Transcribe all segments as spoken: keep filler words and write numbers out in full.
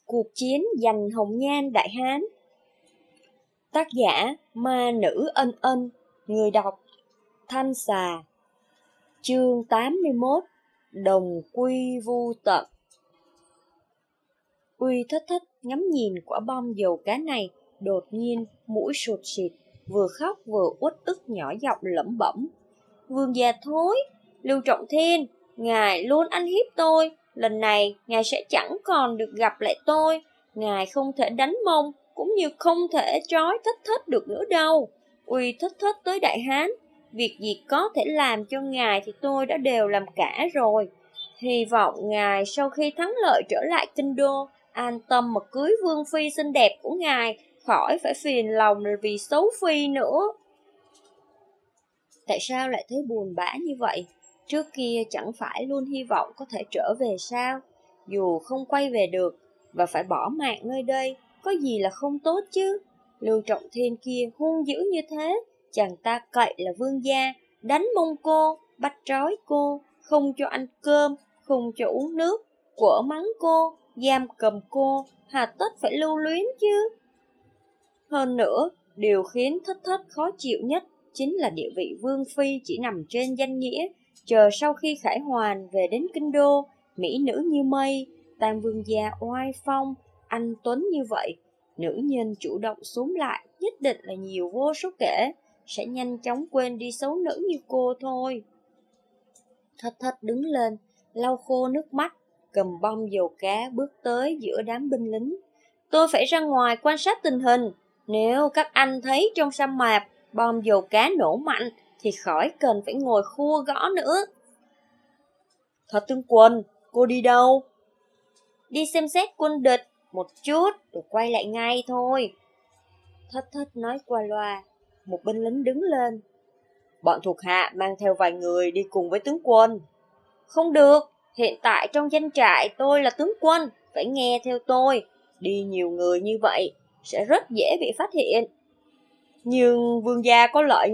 Cuộc chiến giành hồng nhan Đại Hán. Tác giả Ma Nữ Ân Ân. Người đọc Thanh Xà. Chương tám mươi mốt. Đồng quy vu tận. Uy thất thất ngắm nhìn quả bom dầu cá này, đột nhiên mũi sụt sịt, vừa khóc vừa uất ức nhỏ giọng lẩm bẩm: Vương gia thối, Lưu Trọng Thiên, ngài luôn ăn hiếp tôi, lần này ngài sẽ chẳng còn được gặp lại tôi, ngài không thể đánh mông, cũng như không thể trói thất thất được nữa đâu. Uy thất thất tới Đại Hán, việc gì có thể làm cho ngài thì tôi đã đều làm cả rồi. Hy vọng ngài sau khi thắng lợi trở lại kinh đô, an tâm mà cưới vương phi xinh đẹp của ngài, khỏi phải phiền lòng vì xấu phi nữa. Tại sao lại thấy buồn bã như vậy? Trước kia chẳng phải luôn hy vọng có thể trở về sao? Dù không quay về được và phải bỏ mạng nơi đây, có gì là không tốt chứ? Lưu Trọng Thiên kia hung dữ như thế, chàng ta cậy là vương gia, đánh mông cô, bắt trói cô, không cho ăn cơm, không cho uống nước, quở mắng cô, giam cầm cô, hà tất phải lưu luyến chứ? Hơn nữa, điều khiến thất thất khó chịu nhất chính là địa vị vương phi chỉ nằm trên danh nghĩa, chờ sau khi Khải Hoàn về đến kinh đô, mỹ nữ như mây, tam vương gia oai phong, anh tuấn như vậy, nữ nhân chủ động xuống lại nhất định là nhiều vô số kể, sẽ nhanh chóng quên đi xấu nữ như cô thôi. Thất thất đứng lên, lau khô nước mắt, cầm bom dầu cá bước tới giữa đám binh lính. Tôi phải ra ngoài quan sát tình hình, nếu các anh thấy trong sa mạc bom dầu cá nổ mạnh thì khỏi cần phải ngồi khua gõ nữa. Thật tướng quân, cô đi đâu? Đi xem xét quân địch một chút rồi quay lại ngay thôi. Thất thất nói qua loa. Một binh lính đứng lên. Bọn thuộc hạ mang theo vài người đi cùng với tướng quân. Không được, hiện tại trong doanh trại tôi là tướng quân, phải nghe theo tôi. Đi nhiều người như vậy sẽ rất dễ bị phát hiện. Nhưng vương gia có lệnh.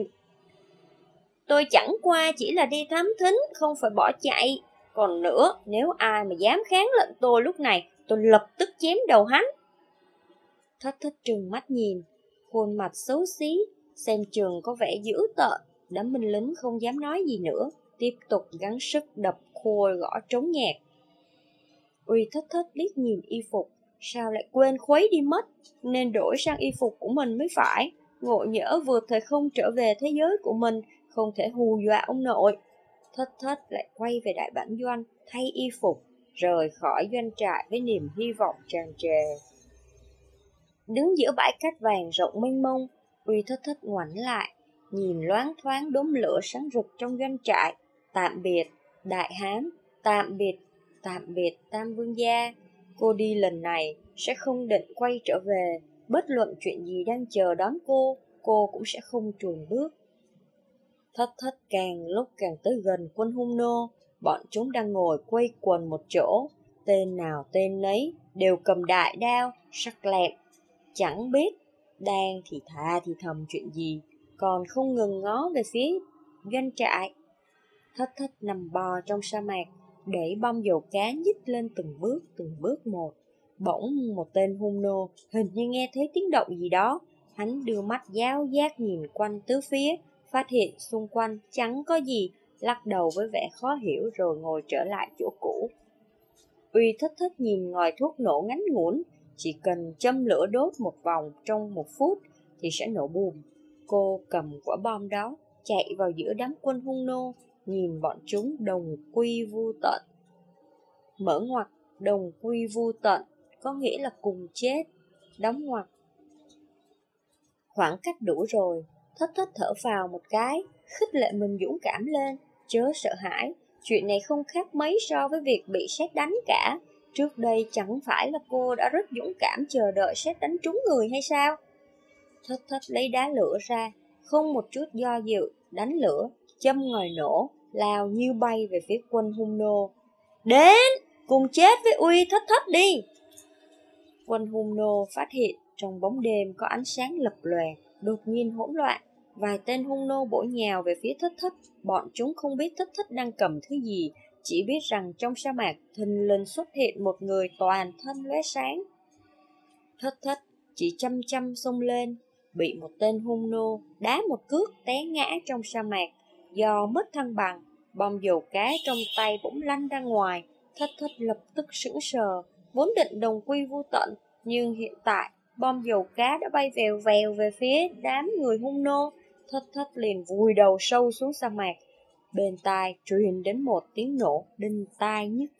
Tôi chẳng qua chỉ là đi thám thính, không phải bỏ chạy. Còn nữa, nếu ai mà dám kháng lệnh tôi lúc này, tôi lập tức chém đầu hắn. Thất thất trừng mắt nhìn, khuôn mặt xấu xí, xem chừng có vẻ dữ tợn. Đám binh lính không dám nói gì nữa, tiếp tục gắng sức đập khua gõ trống nhạc. Uy thất thất liếc nhìn y phục, sao lại quên khuấy đi mất, nên đổi sang y phục của mình mới phải. Ngộ nhỡ vượt thời không trở về thế giới của mình, không thể hù dọa ông nội. Thất thất lại quay về đại bản doanh, thay y phục, rời khỏi doanh trại với niềm hy vọng tràn trề. Đứng giữa bãi cát vàng rộng mênh mông, Uy thất thất ngoảnh lại, nhìn loáng thoáng đốm lửa sáng rực trong doanh trại. Tạm biệt, Đại Hán, tạm biệt, tạm biệt Tam Vương gia. Cô đi lần này sẽ không định quay trở về, bất luận chuyện gì đang chờ đón cô, cô cũng sẽ không chùn bước. Thất thất càng lúc càng tới gần quân hung nô, bọn chúng đang ngồi quây quần một chỗ, tên nào tên nấy đều cầm đại đao, sắc lẹm, chẳng biết đang thì thà thì thầm chuyện gì, còn không ngừng ngó về phía doanh trại. Thất thất nằm bò trong sa mạc, đẩy bom dầu cá nhích lên từng bước từng bước một. Bỗng một tên hung nô hình như nghe thấy tiếng động gì đó, hắn đưa mắt giáo giác nhìn quanh tứ phía, phát hiện xung quanh chẳng có gì, lắc đầu với vẻ khó hiểu rồi ngồi trở lại chỗ cũ. Uy thất thất nhìn ngòi thuốc nổ ngắn ngủn, chỉ cần châm lửa đốt một vòng trong một phút thì sẽ nổ bùm. Cô cầm quả bom đó, chạy vào giữa đám quân hung nô, nhìn bọn chúng đồng quy vu tận. Mở ngoặc, đồng quy vu tận có nghĩa là cùng chết, đóng ngoặc. Khoảng cách đủ rồi, thất thất thở phào một cái, khích lệ mình dũng cảm lên, chớ sợ hãi. Chuyện này không khác mấy so với việc bị sét đánh cả. Trước đây chẳng phải là cô đã rất dũng cảm chờ đợi sét đánh trúng người hay sao? Thất thất lấy đá lửa ra, không một chút do dự, đánh lửa, châm ngòi nổ, lao như bay về phía quân hung nô. Đến, cùng chết với Uy thất thất đi! Quân hung nô phát hiện trong bóng đêm có ánh sáng lập lòe, đột nhiên hỗn loạn. Vài tên hung nô bổ nhào về phía thất thất, bọn chúng không biết thất thất đang cầm thứ gì, chỉ biết rằng trong sa mạc thình lình xuất hiện một người toàn thân lóe sáng. Thất thất chỉ chăm chăm xông lên, bị một tên hung nô đá một cước té ngã trong sa mạc. Do mất thăng bằng, bom dầu cá trong tay bỗng lăn ra ngoài. Thất thất lập tức sững sờ, vốn định đồng quy vu tận, nhưng hiện tại bom dầu cá đã bay vèo vèo về phía đám người hung nô. Thất thất liền vùi đầu sâu xuống sa mạc. Bên tai truyền đến một tiếng nổ đinh tai nhức